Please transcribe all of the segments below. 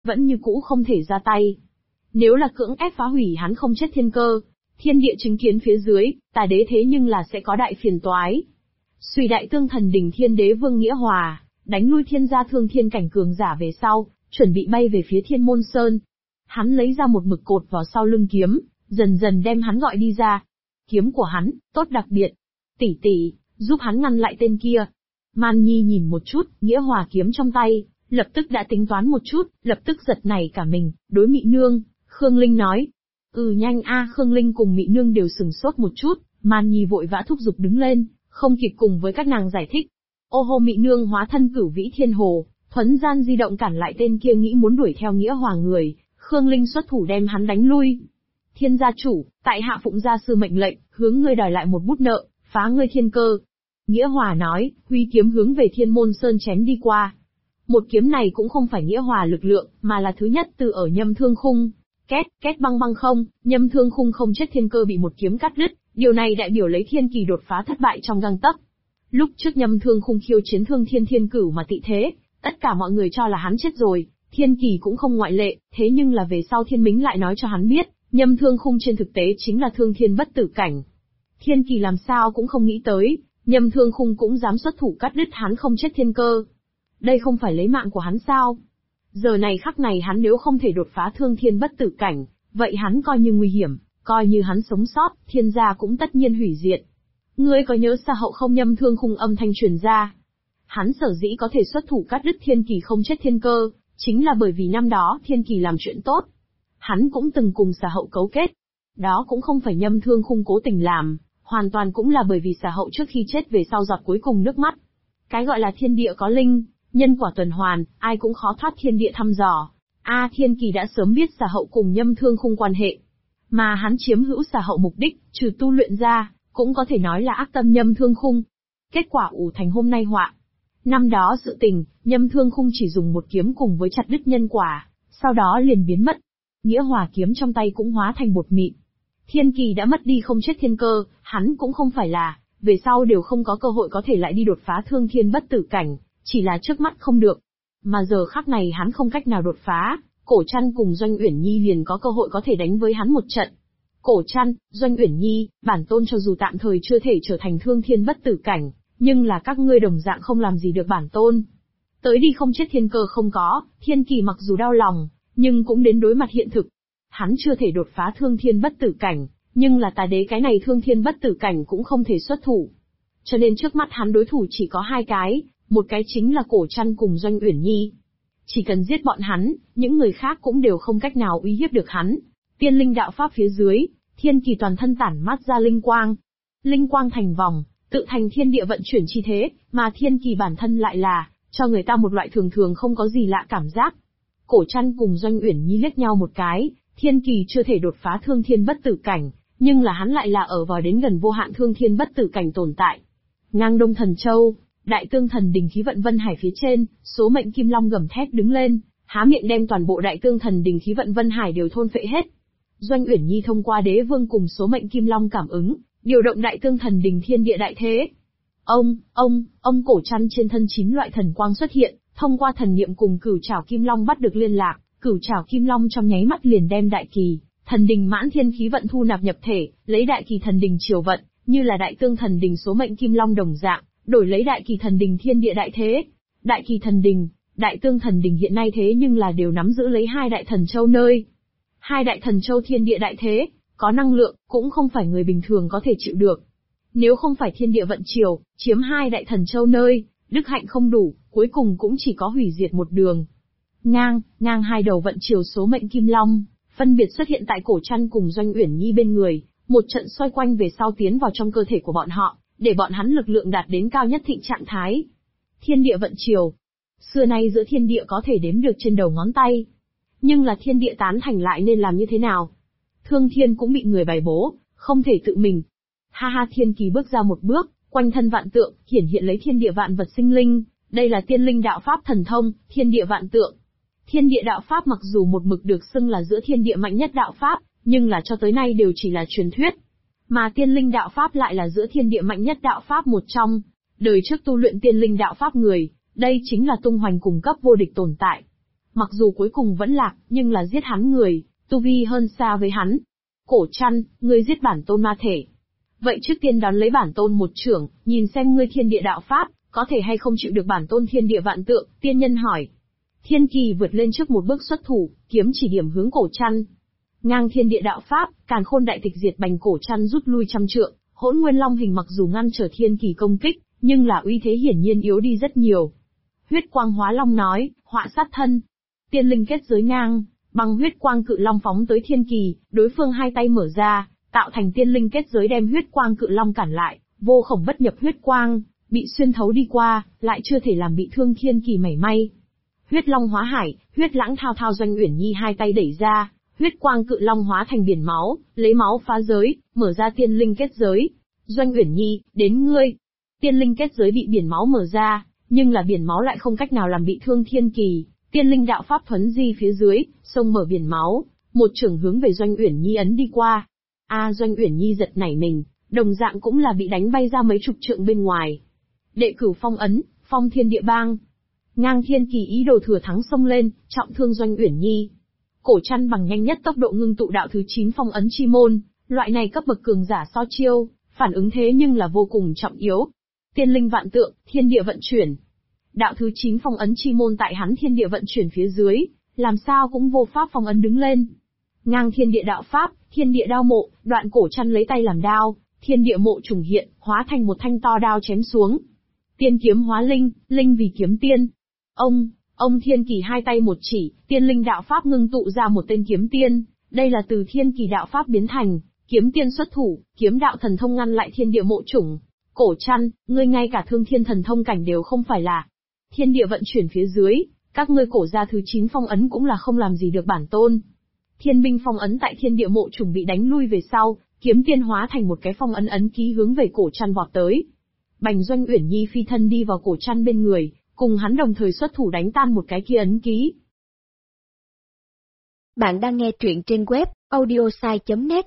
vẫn như cũ không thể ra tay. Nếu là cưỡng ép phá hủy hắn không chết thiên cơ, thiên địa chứng kiến phía dưới, tà đế thế nhưng là sẽ có đại phiền toái. Suy đại tương thần đỉnh thiên đế Vương Nghĩa Hòa, đánh lui thiên gia thương thiên cảnh cường giả về sau, chuẩn bị bay về phía Thiên Môn Sơn. Hắn lấy ra một mực cột vào sau lưng kiếm, dần dần đem hắn gọi đi ra. Kiếm của hắn, tốt đặc biệt. Tỷ tỷ, giúp hắn ngăn lại tên kia. Man Nhi nhìn một chút, Nghĩa Hòa kiếm trong tay, lập tức đã tính toán một chút, lập tức giật nảy cả mình, đối Mị Nương, Khương Linh nói. Nhanh a. Khương Linh cùng Mị Nương đều sừng sốt một chút, Man Nhi vội vã thúc giục đứng lên, không kịp cùng với các nàng giải thích. Ô hô, Mị Nương hóa thân Cửu Vĩ Thiên Hồ, thuấn gian di động cản lại tên kia nghĩ muốn đuổi theo Nghĩa Hòa người, Khương Linh xuất thủ đem hắn đánh lui. Thiên gia chủ, tại hạ phụng gia sư mệnh lệnh, hướng ngươi đòi lại một bút nợ, phá ngươi thiên cơ. Nghĩa Hòa nói, huy kiếm hướng về Thiên Môn Sơn chém đi qua. Một kiếm này cũng không phải Nghĩa Hòa lực lượng, mà là thứ nhất từ ở Nhâm Thương Khung. Két, két băng băng không, Nhâm Thương Khung không chết thiên cơ bị một kiếm cắt đứt, điều này đại biểu lấy thiên kỳ đột phá thất bại trong gang tấc. Lúc trước Nhâm Thương Khung khiêu chiến Thương Thiên Thiên Cửu mà tị thế, tất cả mọi người cho là hắn chết rồi, thiên kỳ cũng không ngoại lệ, thế nhưng là về sau Thiên Mính lại nói cho hắn biết, Nhâm Thương Khung trên thực tế chính là thương thiên bất tử cảnh. Thiên kỳ làm sao cũng không nghĩ tới, Nhâm Thương Khung cũng dám xuất thủ cắt đứt hắn không chết thiên cơ. Đây không phải lấy mạng của hắn sao? Giờ này khắc này hắn nếu không thể đột phá thương thiên bất tử cảnh, vậy hắn coi như nguy hiểm, coi như hắn sống sót, thiên gia cũng tất nhiên hủy diệt. Ngươi có nhớ Sa Hậu không? Nhâm Thương Khung âm thanh truyền ra. Hắn sở dĩ có thể xuất thủ cắt đứt thiên kỳ không chết thiên cơ, chính là bởi vì năm đó thiên kỳ làm chuyện tốt. Hắn cũng từng cùng Sa Hậu cấu kết. Đó cũng không phải Nhâm Thương Khung cố tình làm, hoàn toàn cũng là bởi vì Sa Hậu trước khi chết về sau giọt cuối cùng nước mắt. Cái gọi là thiên địa có linh, nhân quả tuần hoàn, ai cũng khó thoát thiên địa thăm dò. Thiên kỳ đã sớm biết Sa Hậu cùng Nhâm Thương Khung quan hệ. Mà hắn chiếm hữu Sa Hậu mục đích, trừ tu luyện ra, cũng có thể nói là ác tâm Nhâm Thương Khung. Kết quả ủ thành hôm nay họa. Năm đó sự tình, Nhâm Thương Khung chỉ dùng một kiếm cùng với chặt đứt nhân quả, sau đó liền biến mất. Nghĩa Hòa kiếm trong tay cũng hóa thành bột mịn. Thiên kỳ đã mất đi không chết thiên cơ, hắn cũng không phải là, về sau đều không có cơ hội có thể lại đi đột phá thương thiên bất tử cảnh, chỉ là trước mắt không được. Mà giờ khắc này hắn không cách nào đột phá, Cổ Trăn cùng Doanh Uyển Nhi liền có cơ hội có thể đánh với hắn một trận. Cổ Trăn, Doanh Uyển Nhi, bản tôn cho dù tạm thời chưa thể trở thành thương thiên bất tử cảnh, nhưng là các ngươi đồng dạng không làm gì được bản tôn. Tới đi không chết thiên cơ không có, thiên kỳ mặc dù đau lòng, nhưng cũng đến đối mặt hiện thực. Hắn chưa thể đột phá thương thiên bất tử cảnh, nhưng là tà đế cái này thương thiên bất tử cảnh cũng không thể xuất thủ. Cho nên trước mắt hắn đối thủ chỉ có hai cái, một cái chính là Cổ Trăn cùng Doanh Uyển Nhi. Chỉ cần giết bọn hắn, những người khác cũng đều không cách nào uy hiếp được hắn. Tiên linh đạo pháp phía dưới, thiên kỳ toàn thân tản mát ra linh quang. Linh quang thành vòng, tự thành thiên địa vận chuyển chi thế, mà thiên kỳ bản thân lại là, cho người ta một loại thường thường không có gì lạ cảm giác. Cổ Trăn cùng Doanh Uyển Nhi liếc nhau một cái, thiên kỳ chưa thể đột phá thương thiên bất tử cảnh, nhưng là hắn lại là ở vào đến gần vô hạn thương thiên bất tử cảnh tồn tại. Ngang Đông Thần Châu, Đại Tương Thần Đình khí vận Vân Hải phía trên, số mệnh Kim Long gầm thét đứng lên, há miệng đem toàn bộ Đại Tương Thần Đình khí vận Vân Hải đều thôn phệ hết. Doanh Uyển Nhi thông qua Đế Vương cùng số mệnh Kim Long cảm ứng, điều động Đại Tương Thần Đình thiên địa đại thế. Ông Cổ Trăn trên thân 9 loại thần quang xuất hiện, thông qua thần niệm cùng Cửu Trảo Kim Long bắt được liên lạc, Cửu Trảo Kim Long trong nháy mắt liền đem Đại Kỳ Thần Đình mãn thiên khí vận thu nạp nhập thể, lấy Đại Kỳ Thần Đình chiều vận, như là Đại Tương Thần Đình số mệnh Kim Long đồng dạng, đổi lấy Đại Kỳ Thần Đình thiên địa đại thế. Đại Kỳ Thần Đình, Đại Tương Thần Đình hiện nay thế nhưng là đều nắm giữ lấy hai đại thần châu nơi. Hai đại thần châu thiên địa đại thế, có năng lượng, cũng không phải người bình thường có thể chịu được. Nếu không phải thiên địa vận chiều, chiếm hai đại thần châu nơi, đức hạnh không đủ, cuối cùng cũng chỉ có hủy diệt một đường. Ngang hai đầu vận chiều số mệnh Kim Long, phân biệt xuất hiện tại Cổ Trăn cùng Doanh Uyển Nhi bên người, một trận xoay quanh về sau tiến vào trong cơ thể của bọn họ, để bọn hắn lực lượng đạt đến cao nhất thịnh trạng thái. Thiên địa vận chiều. Xưa nay giữa thiên địa có thể đếm được trên đầu ngón tay. Nhưng là thiên địa tán thành lại nên làm như thế nào? Thương thiên cũng bị người bày bố, không thể tự mình. Ha, thiên kỳ bước ra một bước, quanh thân vạn tượng, hiển hiện lấy thiên địa vạn vật sinh linh, đây là tiên linh đạo pháp thần thông, thiên địa vạn tượng. Thiên địa đạo pháp mặc dù một mực được xưng là giữa thiên địa mạnh nhất đạo pháp, nhưng là cho tới nay đều chỉ là truyền thuyết. Mà tiên linh đạo pháp lại là giữa thiên địa mạnh nhất đạo pháp một trong. Đời trước tu luyện tiên linh đạo pháp người, đây chính là tung hoành cùng cấp vô địch tồn tại. mặc dù cuối cùng vẫn lạc, nhưng là giết hắn người, tu vi hơn xa với hắn. Cổ Trăn, ngươi giết bản tôn ma thể. Vậy trước tiên đón lấy bản tôn một chưởng, nhìn xem ngươi thiên địa đạo pháp, có thể hay không chịu được bản tôn thiên địa vạn tượng, tiên nhân hỏi. Thiên Kỳ vượt lên trước một bước xuất thủ, kiếm chỉ điểm hướng Cổ Trăn. Ngang thiên địa đạo pháp, càn khôn đại tịch diệt bành Cổ Trăn rút lui trăm trượng, Hỗn Nguyên Long hình mặc dù ngăn trở Thiên Kỳ công kích, nhưng là uy thế hiển nhiên yếu đi rất nhiều. Huyết Quang Hóa Long nói, họa sát thân. Tiên linh kết giới ngang, bằng huyết quang cự long phóng tới Thiên Kỳ, đối phương hai tay mở ra, tạo thành tiên linh kết giới đem huyết quang cự long cản lại, vô khổng bất nhập huyết quang, bị xuyên thấu đi qua, lại chưa thể làm bị thương Thiên Kỳ mảy may. Huyết Long Hóa Hải, huyết lãng thao thao Doanh Uyển Nhi hai tay đẩy ra, huyết quang cự long hóa thành biển máu, lấy máu phá giới, mở ra tiên linh kết giới. Doanh Uyển Nhi, đến ngươi. Tiên linh kết giới bị biển máu mở ra, nhưng là biển máu lại không cách nào làm bị thương Thiên Kỳ. Tiên linh đạo pháp thuấn di phía dưới, sông mở biển máu, một chưởng hướng về Doanh Uyển Nhi ấn đi qua. Doanh Uyển Nhi giật nảy mình, đồng dạng cũng là bị đánh bay ra mấy chục trượng bên ngoài. Đệ cửu phong ấn, phong thiên địa bang. Ngang Thiên Kỳ ý đồ thừa thắng xông lên, trọng thương Doanh Uyển Nhi. Cổ Trăn bằng nhanh nhất tốc độ ngưng tụ đạo thứ 9 phong ấn chi môn, loại này cấp bậc cường giả so chiêu, phản ứng thế nhưng là vô cùng trọng yếu. Tiên linh vạn tượng, thiên địa vận chuyển. Đạo thứ 9 phong ấn chi môn tại hắn thiên địa vận chuyển phía dưới, làm sao cũng vô pháp phong ấn đứng lên. Ngang thiên địa đạo pháp, thiên địa đao mộ, đoạn Cổ Trăn lấy tay làm đao, thiên địa mộ trùng hiện, hóa thành một thanh to đao chém xuống. Tiên kiếm hóa linh, linh vì kiếm tiên. Ông Thiên Kỳ hai tay một chỉ, tiên linh đạo pháp ngưng tụ ra một tên kiếm tiên, đây là từ Thiên Kỳ đạo pháp biến thành, kiếm tiên xuất thủ, kiếm đạo thần thông ngăn lại thiên địa mộ chủng. Cổ Trăn, ngươi ngay cả thương thiên thần thông cảnh đều không phải là. Thiên địa vận chuyển phía dưới, các ngươi cổ gia thứ 9 phong ấn cũng là không làm gì được bản tôn. Thiên binh phong ấn tại thiên địa mộ chủng bị đánh lui về sau, kiếm tiên hóa thành một cái phong ấn ấn ký hướng về Cổ Trăn vọt tới. Bành Doanh Uyển Nhi phi thân đi vào Cổ Trăn bên người, cùng hắn đồng thời xuất thủ đánh tan một cái kia ấn ký. Bạn đang nghe truyện trên web audiosai.net.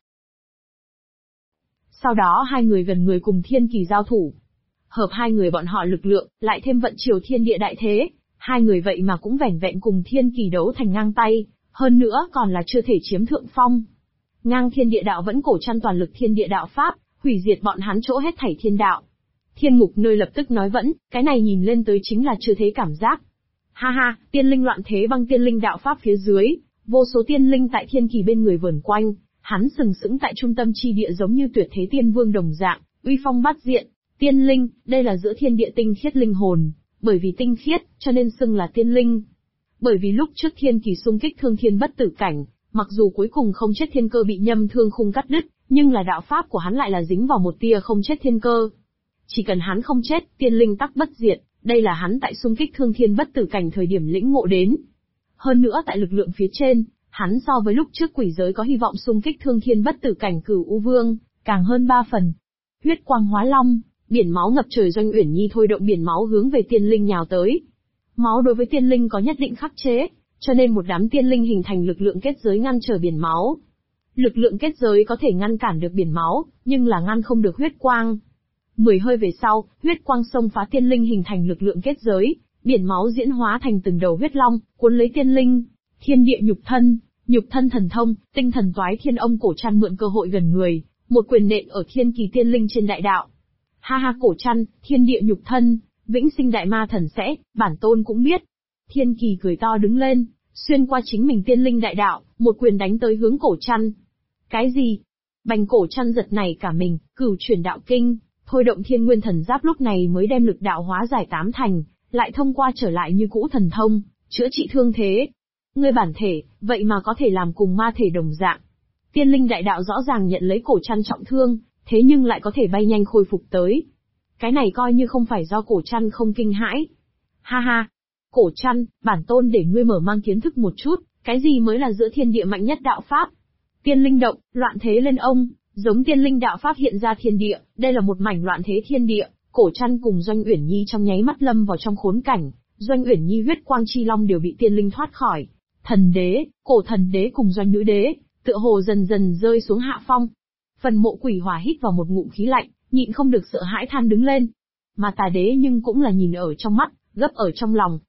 Sau đó hai người gần người cùng Thiên Kỳ giao thủ. Hợp hai người bọn họ lực lượng, lại thêm vận chiều thiên địa đại thế, hai người vậy mà cũng vẻn vẹn cùng Thiên Kỳ đấu thành ngang tay, hơn nữa còn là chưa thể chiếm thượng phong. Ngang thiên địa đạo vẫn Cổ Trăn toàn lực thiên địa đạo pháp, hủy diệt bọn hắn chỗ hết thảy thiên đạo. Thiên Mục Nơi lập tức nói vẫn, cái này nhìn lên tới chính là chưa thế cảm giác. Ha ha, tiên linh loạn thế băng tiên linh đạo pháp phía dưới, vô số tiên linh tại Thiên Kỳ bên người vờn quanh, hắn sừng sững tại trung tâm chi địa giống như tuyệt thế tiên vương đồng dạng, uy phong bát diện. Tiên linh, đây là giữa thiên địa tinh khiết linh hồn, bởi vì tinh khiết, cho nên xưng là tiên linh. Bởi vì lúc trước Thiên Kỳ xung kích thương thiên bất tử cảnh, mặc dù cuối cùng không chết thiên cơ bị nhâm thương khung cắt đứt, nhưng là đạo pháp của hắn lại là dính vào một tia không chết thiên cơ. Chỉ cần hắn không chết, tiên linh tắc bất diệt, đây là hắn tại xung kích thương thiên bất tử cảnh thời điểm lĩnh ngộ đến. Hơn nữa tại lực lượng phía trên, hắn so với lúc trước quỷ giới có hy vọng xung kích thương thiên bất tử cảnh Cửu U Vương, càng hơn 3 phần. Huyết Quang Hóa Long, biển máu ngập trời Doanh Uyển Nhi thôi động biển máu hướng về tiên linh nhào tới. Máu đối với tiên linh có nhất định khắc chế, cho nên một đám tiên linh hình thành lực lượng kết giới ngăn trở biển máu. Lực lượng kết giới có thể ngăn cản được biển máu, nhưng là ngăn không được huyết quang. 10 hơi về sau, huyết quang xông phá tiên linh hình thành lực lượng kết giới, biển máu diễn hóa thành từng đầu huyết long, cuốn lấy tiên linh. Thiên địa nhục thân thần thông, tinh thần toái thiên ông Cổ Trăn mượn cơ hội gần người, một quyền nện ở Thiên Kỳ tiên linh trên đại đạo. Ha ha Cổ Trăn, thiên địa nhục thân, vĩnh sinh đại ma thần sẽ, bản tôn cũng biết. Thiên Kỳ cười to đứng lên, xuyên qua chính mình tiên linh đại đạo, một quyền đánh tới hướng Cổ Trăn. Cái gì? Bành Cổ Trăn giật nảy cả mình, cửu chuyển đạo kinh, thôi động thiên nguyên thần giáp lúc này mới đem lực đạo hóa giải 8 thành, lại thông qua trở lại như cũ thần thông, chữa trị thương thế. Ngươi bản thể, vậy mà có thể làm cùng ma thể đồng dạng. Tiên linh đại đạo rõ ràng nhận lấy Cổ Trăn trọng thương, thế nhưng lại có thể bay nhanh khôi phục tới. Cái này coi như không phải do Cổ Trăn không kinh hãi. Ha ha, Cổ Trăn, bản tôn để ngươi mở mang kiến thức một chút, cái gì mới là giữa thiên địa mạnh nhất đạo pháp. Tiên linh động, loạn thế lên ông, giống tiên linh đạo pháp hiện ra thiên địa, đây là một mảnh loạn thế thiên địa. Cổ Trăn cùng Doanh Uyển Nhi trong nháy mắt lâm vào trong khốn cảnh, Doanh Uyển Nhi huyết quang chi long đều bị tiên linh thoát khỏi. Thần đế, cổ thần đế cùng Doanh nữ đế, tựa hồ dần dần rơi xuống hạ phong. Phần Mộ Quỷ Hỏa hít vào một ngụm khí lạnh, nhịn không được sợ hãi than đứng lên. Mà Tà đế nhưng cũng là nhìn ở trong mắt, gấp ở trong lòng.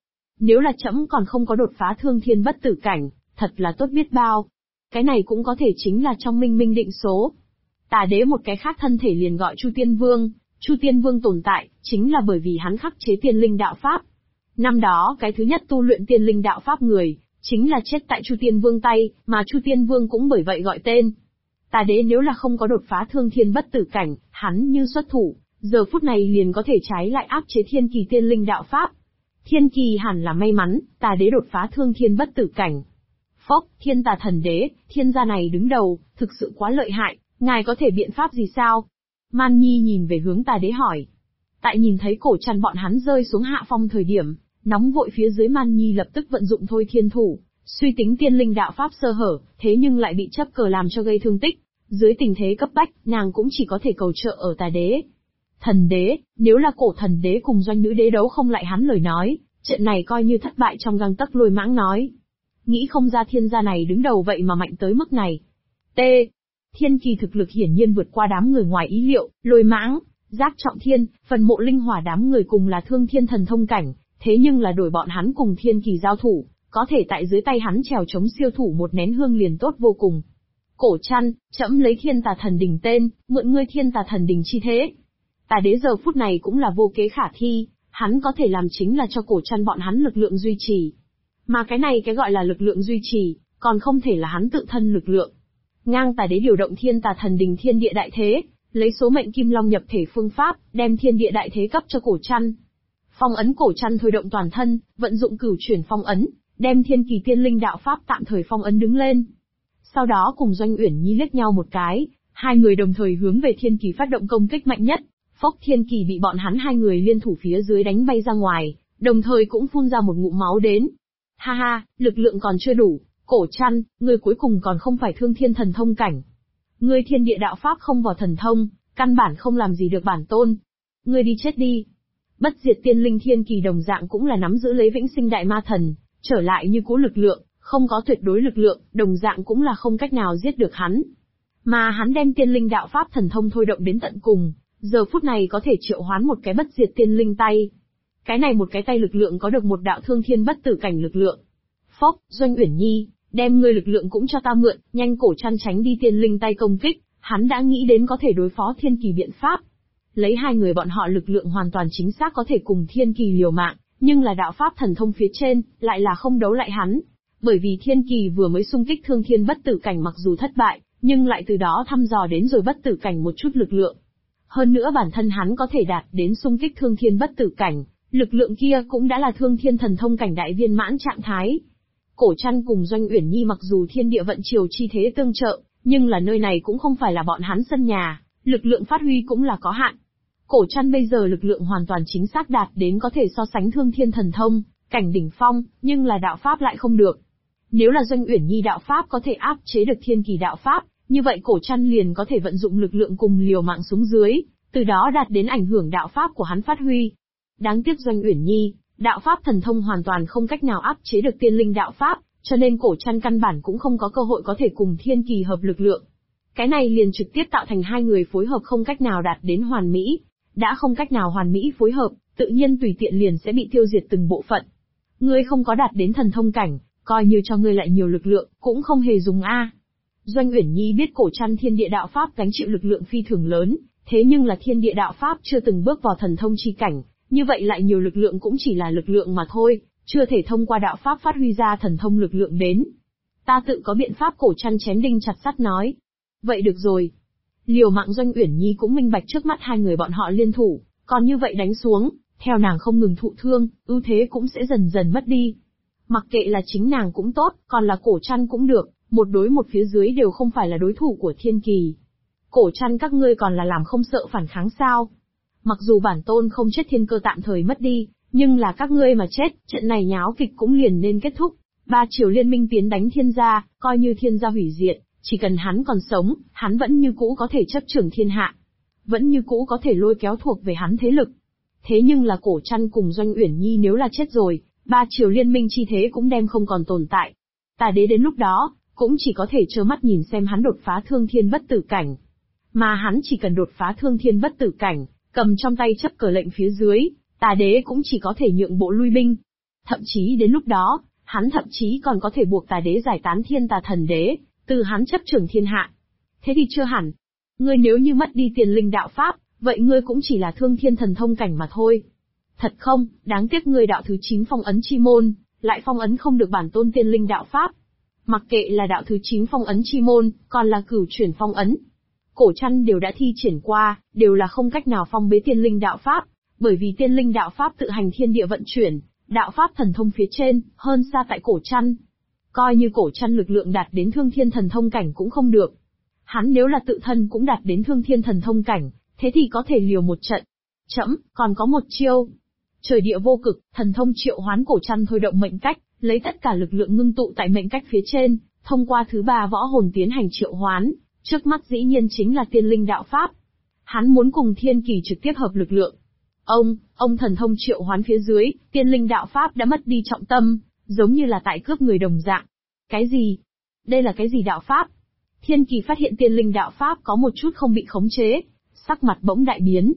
Nếu là trẫm còn không có đột phá thương thiên bất tử cảnh, thật là tốt biết bao. Cái này cũng có thể chính là trong minh minh định số. Tà đế một cái khác thân thể liền gọi Chu Tiên Vương. Chu Tiên Vương tồn tại, chính là bởi vì hắn khắc chế tiên linh đạo pháp. Năm đó cái thứ nhất tu luyện tiên linh đạo pháp người, chính là chết tại Chu Tiên Vương tay, mà Chu Tiên Vương cũng bởi vậy gọi tên. Tà đế nếu là không có đột phá thương thiên bất tử cảnh, hắn như xuất thủ, giờ phút này liền có thể trái lại áp chế thiên kỳ tiên linh đạo pháp. Thiên kỳ hẳn là may mắn, tà đế đột phá thương thiên bất tử cảnh. Phốc, thiên tà thần đế, thiên gia này đứng đầu, thực sự quá lợi hại, ngài có thể biện pháp gì sao? Man Nhi nhìn về hướng tà đế hỏi. Tại nhìn thấy cổ trăn bọn hắn rơi xuống hạ phong thời điểm, nóng vội phía dưới Man Nhi lập tức vận dụng thôi thiên thủ, suy tính tiên linh đạo pháp sơ hở, thế nhưng lại bị chấp cờ làm cho gây thương tích. Dưới tình thế cấp bách, nàng cũng chỉ có thể cầu trợ ở tà đế. Thần đế, nếu là cổ thần đế cùng doanh nữ đế đấu không lại hắn lời nói, trận này coi như thất bại trong gang tấc. Lôi Mãng nói. Nghĩ không ra thiên gia này đứng đầu vậy mà mạnh tới mức này. T. Thiên kỳ thực lực hiển nhiên vượt qua đám người ngoài ý liệu. Lôi Mãng, Giác Trọng Thiên, Phần Mộ Linh Hỏa đám người cùng là thương thiên thần thông cảnh, thế nhưng là đổi bọn hắn cùng thiên kỳ giao thủ, có thể tại dưới tay hắn trèo chống siêu thủ một nén hương liền tốt vô cùng. Cổ Trăn, trẫm lấy thiên tà thần đỉnh tên, mượn ngươi thiên tà thần đỉnh chi thế. Tà đế giờ phút này cũng là vô kế khả thi, hắn có thể làm chính là cho Cổ Trăn bọn hắn lực lượng duy trì. Mà cái này cái gọi là lực lượng duy trì, còn không thể là hắn tự thân lực lượng. Ngang tà đế điều động thiên tà thần đỉnh thiên địa đại thế, lấy số mệnh kim long nhập thể phương pháp, đem thiên địa đại thế cấp cho Cổ Trăn. Phong ấn Cổ Trăn thôi động toàn thân, vận dụng cửu chuyển phong ấn, đem thiên kỳ tiên linh đạo pháp tạm thời phong ấn đứng lên. Sau đó cùng Doanh Uyển Nhi liếc nhau một cái, hai người đồng thời hướng về thiên kỳ phát động công kích mạnh nhất. Phốc, thiên kỳ bị bọn hắn hai người liên thủ phía dưới đánh bay ra ngoài, đồng thời cũng phun ra một ngụm máu đến. Ha ha, lực lượng còn chưa đủ, Cổ Trăn, ngươi cuối cùng còn không phải thương thiên thần thông cảnh. Ngươi thiên địa đạo pháp không vào thần thông, căn bản không làm gì được bản tôn. Ngươi đi chết đi. Bất diệt tiên linh thiên kỳ đồng dạng cũng là nắm giữ lấy vĩnh sinh đại ma thần, trở lại như cũ lực lượng, không có tuyệt đối lực lượng, đồng dạng cũng là không cách nào giết được hắn. Mà hắn đem tiên linh đạo pháp thần thông thôi động đến tận cùng, giờ phút này có thể triệu hoán một cái bất diệt tiên linh tay. Cái này một cái tay lực lượng có được một đạo thương thiên bất tử cảnh lực lượng. Phốc, Doanh Uyển Nhi, đem ngươi lực lượng cũng cho ta mượn, nhanh. Cổ Trăn tránh đi tiên linh tay công kích, hắn đã nghĩ đến có thể đối phó thiên kỳ biện pháp. Lấy hai người bọn họ lực lượng hoàn toàn chính xác có thể cùng thiên kỳ liều mạng, nhưng là đạo pháp thần thông phía trên, lại là không đấu lại hắn. Bởi vì thiên kỳ vừa mới xung kích thương thiên bất tử cảnh mặc dù thất bại, nhưng lại từ đó thăm dò đến rồi bất tử cảnh một chút lực lượng. Hơn nữa bản thân hắn có thể đạt đến xung kích thương thiên bất tử cảnh, lực lượng kia cũng đã là thương thiên thần thông cảnh đại viên mãn trạng thái. Cổ Trăn cùng Doanh Uyển Nhi mặc dù thiên địa vận chiều chi thế tương trợ, nhưng là nơi này cũng không phải là bọn hắn sân nhà, lực lượng phát huy cũng là có hạn. Cổ Trăn bây giờ lực lượng hoàn toàn chính xác đạt đến có thể so sánh thương thiên thần thông cảnh đỉnh phong, nhưng là đạo pháp lại không được. Nếu là Doanh Uyển Nhi đạo pháp có thể áp chế được thiên kỳ đạo pháp, như vậy Cổ Trăn liền có thể vận dụng lực lượng cùng liều mạng xuống dưới, từ đó đạt đến ảnh hưởng đạo pháp của hắn phát huy. Đáng tiếc Doanh Uyển Nhi, đạo pháp thần thông hoàn toàn không cách nào áp chế được tiên linh đạo pháp, cho nên Cổ Trăn căn bản cũng không có cơ hội có thể cùng thiên kỳ hợp lực lượng. Cái này liền trực tiếp tạo thành hai người phối hợp không cách nào đạt đến hoàn mỹ. Đã không cách nào hoàn mỹ phối hợp, tự nhiên tùy tiện liền sẽ bị tiêu diệt từng bộ phận. Ngươi không có đạt đến thần thông cảnh, coi như cho ngươi lại nhiều lực lượng, cũng không hề dùng a. Doanh Uyển Nhi biết Cổ Trăn thiên địa đạo pháp gánh chịu lực lượng phi thường lớn, thế nhưng là thiên địa đạo pháp chưa từng bước vào thần thông chi cảnh, như vậy lại nhiều lực lượng cũng chỉ là lực lượng mà thôi, chưa thể thông qua đạo pháp phát huy ra thần thông lực lượng đến. Ta tự có biện pháp. Cổ Trăn chém đinh chặt sắt nói. Vậy được rồi. Liều mạng. Doanh Uyển Nhi cũng minh bạch trước mắt hai người bọn họ liên thủ, còn như vậy đánh xuống, theo nàng không ngừng thụ thương, ưu thế cũng sẽ dần dần mất đi. Mặc kệ là chính nàng cũng tốt, còn là Cổ Trăn cũng được, một đối một phía dưới đều không phải là đối thủ của thiên kỳ. Cổ Trăn các ngươi còn là làm không sợ phản kháng sao? Mặc dù bản tôn không chết thiên cơ tạm thời mất đi, nhưng là các ngươi mà chết, trận này nháo kịch cũng liền nên kết thúc. Ba triều liên minh tiến đánh thiên gia, coi như thiên gia hủy diệt, chỉ cần hắn còn sống, hắn vẫn như cũ có thể chấp trưởng thiên hạ. Vẫn như cũ có thể lôi kéo thuộc về hắn thế lực. Thế nhưng là Cổ Trăn cùng Doanh Uyển Nhi nếu là chết rồi, ba triều liên minh chi thế cũng đem không còn tồn tại. Tà đế đến lúc đó, cũng chỉ có thể trơ mắt nhìn xem hắn đột phá thương thiên bất tử cảnh. Mà hắn chỉ cần đột phá thương thiên bất tử cảnh, cầm trong tay chấp cờ lệnh phía dưới, tà đế cũng chỉ có thể nhượng bộ lui binh. Thậm chí đến lúc đó, hắn thậm chí còn có thể buộc Tà Đế giải tán Thiên Tà Thần Đế, từ hắn chấp trưởng thiên hạ. Thế thì chưa hẳn. Ngươi nếu như mất đi Tiên Linh đạo pháp, vậy ngươi cũng chỉ là thương thiên thần thông cảnh mà thôi. Thật không, đáng tiếc ngươi đạo thứ 9 phong ấn chi môn, lại phong ấn không được bản tôn Tiên Linh đạo pháp. Mặc kệ là đạo thứ 9 phong ấn chi môn, còn là cửu chuyển phong ấn, Cổ Trăn đều đã thi triển qua, đều là không cách nào phong bế Tiên Linh đạo pháp, bởi vì Tiên Linh đạo pháp tự hành thiên địa vận chuyển, đạo pháp thần thông phía trên, hơn xa tại Cổ Trăn. Coi như Cổ Trăn lực lượng đạt đến thương thiên thần thông cảnh cũng không được. Hắn nếu là tự thân cũng đạt đến thương thiên thần thông cảnh, thế thì có thể liều một trận. Chẫm, còn có một chiêu. Trời địa vô cực, thần thông triệu hoán Cổ Trăn thôi động mệnh cách, lấy tất cả lực lượng ngưng tụ tại mệnh cách phía trên, thông qua thứ 3 võ hồn tiến hành triệu hoán, trước mắt dĩ nhiên chính là Tiên Linh đạo pháp. Hắn muốn cùng Thiên Kỳ trực tiếp hợp lực lượng. Ông thần thông triệu hoán phía dưới, Tiên Linh đạo pháp đã mất đi trọng tâm, giống như là tại cướp người đồng dạng. Cái gì? Đây là cái gì đạo pháp? Thiên Kỳ phát hiện Tiên Linh đạo pháp có một chút không bị khống chế, sắc mặt bỗng đại biến.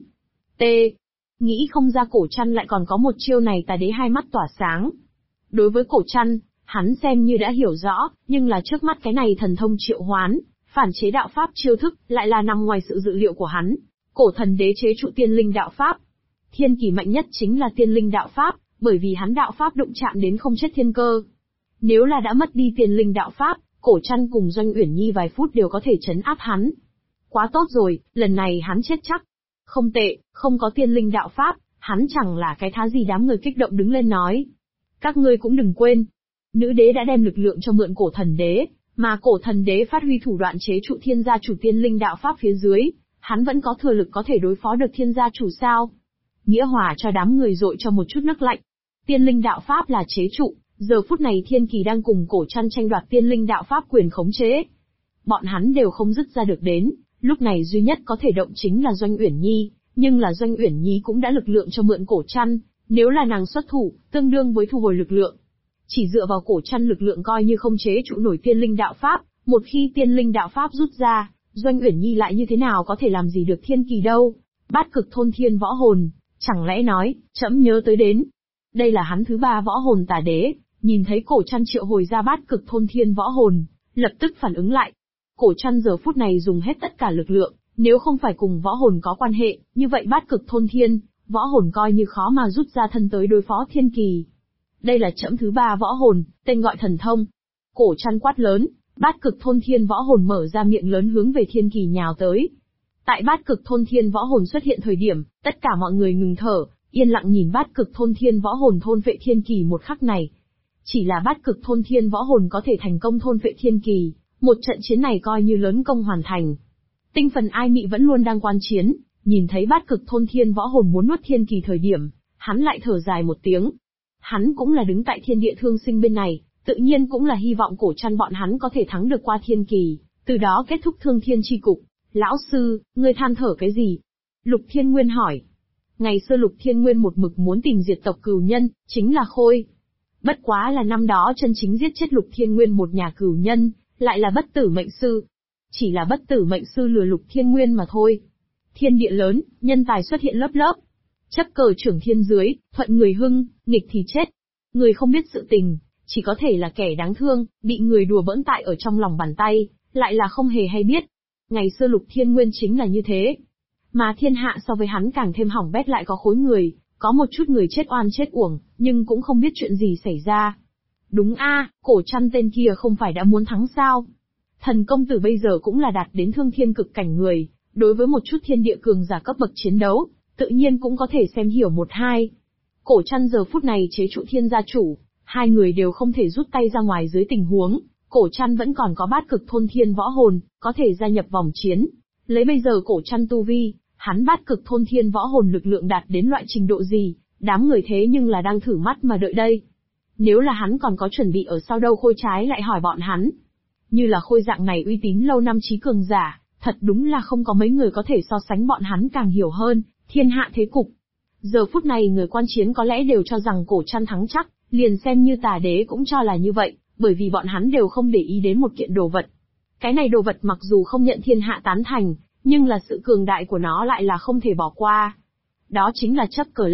Nghĩ không ra Cổ Trăn lại còn có một chiêu này. Tà Đế hai mắt tỏa sáng. Đối với Cổ Trăn, hắn xem như đã hiểu rõ, nhưng là trước mắt cái này thần thông triệu hoán, phản chế đạo pháp chiêu thức, lại là nằm ngoài sự dự liệu của hắn. Cổ Thần Đế chế trụ Tiên Linh đạo pháp. Thiên Kỳ mạnh nhất chính là Tiên Linh đạo pháp, bởi vì hắn đạo pháp đụng chạm đến không chết thiên cơ. Nếu là đã mất đi Tiên Linh đạo pháp, Cổ Trăn cùng Doanh Uyển Nhi vài phút đều có thể trấn áp hắn. Quá tốt rồi, lần này hắn chết chắc. Không tệ, không có Tiên Linh đạo pháp, hắn chẳng là cái thá gì. Đám người kích động đứng lên nói. Các ngươi cũng đừng quên. Nữ đế đã đem lực lượng cho mượn Cổ Thần Đế, mà Cổ Thần Đế phát huy thủ đoạn chế trụ thiên gia chủ Tiên Linh đạo pháp phía dưới, hắn vẫn có thừa lực có thể đối phó được thiên gia chủ sao? Nghĩa Hòa cho đám người dội cho một chút nước lạnh. Tiên Linh đạo pháp là chế trụ, giờ phút này Thiên Kỳ đang cùng Cổ Trăn tranh đoạt Tiên Linh đạo pháp quyền khống chế. Bọn hắn đều không dứt ra được đến, lúc này duy nhất có thể động chính là Doanh Uyển Nhi, nhưng là Doanh Uyển Nhi cũng đã lực lượng cho mượn Cổ Trăn, nếu là nàng xuất thủ, tương đương với thu hồi lực lượng. Chỉ dựa vào Cổ Trăn lực lượng coi như không chế trụ nổi Tiên Linh đạo pháp, một khi Tiên Linh đạo pháp rút ra, Doanh Uyển Nhi lại như thế nào có thể làm gì được Thiên Kỳ đâu? Bát Cực Thôn Thiên võ hồn, chẳng lẽ nói, trẫm nhớ tới đến. Đây là hắn thứ 3 võ hồn. Tà Đế, nhìn thấy Cổ Trăn triệu hồi ra Bát Cực Thôn Thiên võ hồn, lập tức phản ứng lại. Cổ Trăn giờ phút này dùng hết tất cả lực lượng, nếu không phải cùng võ hồn có quan hệ, như vậy Bát Cực Thôn Thiên, võ hồn coi như khó mà rút ra thân tới đối phó Thiên Kỳ. Đây là trẫm thứ 3 võ hồn, tên gọi thần thông. Cổ Trăn quát lớn, Bát Cực Thôn Thiên võ hồn mở ra miệng lớn hướng về Thiên Kỳ nhào tới. Tại Bát Cực Thôn Thiên võ hồn xuất hiện thời điểm, tất cả mọi người ngừng thở, yên lặng nhìn Bát Cực Thôn Thiên võ hồn thôn vệ Thiên Kỳ một khắc này. Chỉ là Bát Cực Thôn Thiên võ hồn có thể thành công thôn vệ Thiên Kỳ, một trận chiến này coi như lớn công hoàn thành. Tinh Phần Ai Mị vẫn luôn đang quan chiến, nhìn thấy Bát Cực Thôn Thiên võ hồn muốn nuốt Thiên Kỳ thời điểm, hắn lại thở dài một tiếng. Hắn cũng là đứng tại thiên địa thương sinh bên này, tự nhiên cũng là hy vọng Cổ Trăn bọn hắn có thể thắng được qua Thiên Kỳ, từ đó kết thúc thương thiên chi cục. Lão sư, ngươi than thở cái gì? Lục Thiên Nguyên hỏi. Ngày xưa Lục Thiên Nguyên một mực muốn tìm diệt tộc cửu nhân, chính là Khôi. Bất quá là năm đó chân chính giết chết Lục Thiên Nguyên một nhà cửu nhân, lại là Bất Tử Mệnh Sư. Chỉ là Bất Tử Mệnh Sư lừa Lục Thiên Nguyên mà thôi. Thiên địa lớn, nhân tài xuất hiện lớp lớp. Chấp cờ trưởng thiên dưới, thuận người hưng, nghịch thì chết. Người không biết sự tình, chỉ có thể là kẻ đáng thương, bị người đùa bỡn tại ở trong lòng bàn tay, lại là không hề hay biết. Ngày xưa Lục Thiên Nguyên chính là như thế. Mà thiên hạ so với hắn càng thêm hỏng bét, lại có khối người, có một chút người chết oan chết uổng, nhưng cũng không biết chuyện gì xảy ra. Đúng a, Cổ Trăn tên kia không phải đã muốn thắng sao? Thần công tử bây giờ cũng là đạt đến thương thiên cực cảnh người, đối với một chút thiên địa cường giả cấp bậc chiến đấu, tự nhiên cũng có thể xem hiểu một hai. Cổ Trăn giờ phút này chế trụ thiên gia chủ, hai người đều không thể rút tay ra ngoài dưới tình huống, Cổ Trăn vẫn còn có Bát Cực Thôn Thiên võ hồn, có thể gia nhập vòng chiến. Lấy bây giờ Cổ Trăn tu vi, hắn Bát Cực Thôn Thiên võ hồn lực lượng đạt đến loại trình độ gì, đám người thế nhưng là đang thử mắt mà đợi đây. Nếu là hắn còn có chuẩn bị ở sau đâu Khôi trái lại hỏi bọn hắn. Như là Khôi dạng này uy tín lâu năm trí cường giả, thật đúng là không có mấy người có thể so sánh bọn hắn càng hiểu hơn thiên hạ thế cục. Giờ phút này người quan chiến có lẽ đều cho rằng Cổ Trăn thắng chắc, liền xem như Tà Đế cũng cho là như vậy, bởi vì bọn hắn đều không để ý đến một kiện đồ vật. Cái này đồ vật mặc dù không nhận thiên hạ tán thành, nhưng là sự cường đại của nó lại là không thể bỏ qua. Đó chính là chấp cờ lệnh,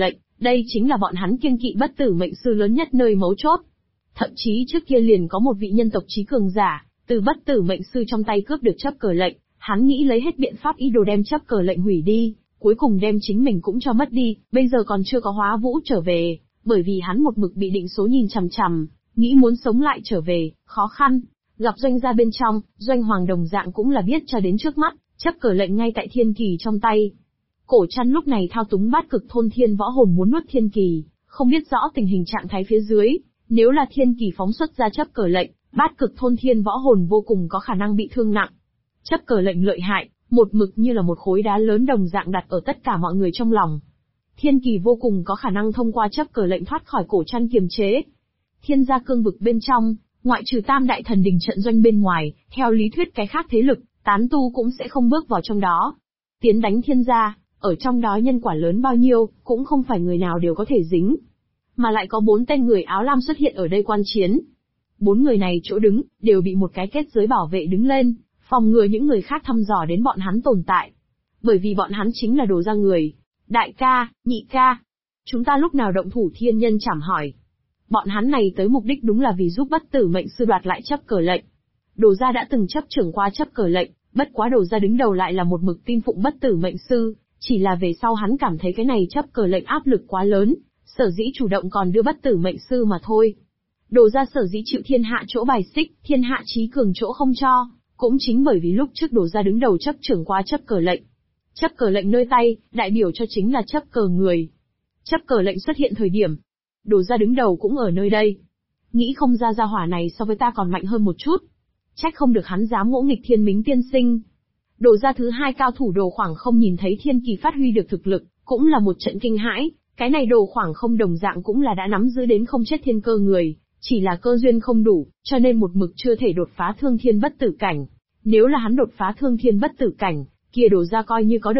Đây chính là bọn hắn kiêng kỵ bất tử mệnh sư lớn nhất nơi mấu chốt. Thậm chí trước kia liền có một vị nhân tộc trí cường giả, từ bất tử mệnh sư trong tay cướp được chấp cờ lệnh, hắn nghĩ lấy hết biện pháp ý đồ đem chấp cờ lệnh hủy đi, cuối cùng đem chính mình cũng cho mất đi, bây giờ còn chưa có hóa vũ trở về, bởi vì hắn một mực bị định số nhìn chằm chằm, nghĩ muốn sống lại trở về, khó khăn. Gặp Doanh gia bên trong, Doanh Hoàng đồng dạng cũng là biết cho đến trước mắt, chấp cờ lệnh ngay tại thiên kỳ trong tay. Cổ Trăn lúc này thao túng bát cực thôn thiên võ hồn muốn nuốt thiên kỳ, không biết rõ tình hình trạng thái phía dưới, nếu là thiên kỳ phóng xuất ra chấp cờ lệnh, bát cực thôn thiên võ hồn vô cùng có khả năng bị thương nặng. Chấp cờ lệnh lợi hại, một mực như là một khối đá lớn đồng dạng đặt ở tất cả mọi người trong lòng. Thiên kỳ vô cùng có khả năng thông qua chấp cờ lệnh thoát khỏi Cổ Trăn kiềm chế. Thiên gia cương vực bên trong, ngoại trừ tam đại thần đình trận doanh bên ngoài, theo lý thuyết cái khác thế lực, tán tu cũng sẽ không bước vào trong đó. Tiến đánh thiên gia, ở trong đó nhân quả lớn bao nhiêu, cũng không phải người nào đều có thể dính. Mà lại có 4 tên người áo lam xuất hiện ở đây quan chiến. 4 người này chỗ đứng, đều bị một cái kết giới bảo vệ đứng lên, phòng ngừa những người khác thăm dò đến bọn hắn tồn tại. Bởi vì bọn hắn chính là đồ ra người. Đại ca, nhị ca, chúng ta lúc nào động thủ? Thiên nhân chảm hỏi. Bọn hắn này tới mục đích đúng là vì giúp bất tử mệnh sư đoạt lại chấp cờ lệnh. Đồ gia đã từng chấp trưởng qua chấp cờ lệnh, bất quá đồ gia đứng đầu lại là một mực tin phụng bất tử mệnh sư, chỉ là về sau hắn cảm thấy cái này chấp cờ lệnh áp lực quá lớn, sở dĩ chủ động còn đưa bất tử mệnh sư mà thôi. Đồ gia sở dĩ chịu thiên hạ chỗ bài xích, thiên hạ chí cường chỗ không cho, cũng chính bởi vì lúc trước đồ gia đứng đầu chấp trưởng qua chấp cờ lệnh. Chấp cờ lệnh nơi tay, đại biểu cho chính là chấp cờ người. Chấp cờ lệnh xuất hiện thời điểm, đồ gia đứng đầu cũng ở nơi đây. Nghĩ không ra gia hỏa này so với ta còn mạnh hơn một chút. Trách không được hắn dám ngỗ nghịch Thiên Mính tiên sinh. Đồ gia thứ 2 cao thủ Đồ Khoảng Không nhìn thấy Thiên Kỳ phát huy được thực lực, cũng là một trận kinh hãi, cái này Đồ Khoảng Không đồng dạng cũng là đã nắm giữ đến không chết thiên cơ người, chỉ là cơ duyên không đủ, cho nên một mực chưa thể đột phá thương thiên bất tử cảnh. Nếu là hắn đột phá thương thiên bất tử cảnh, kia Đồ gia coi như có được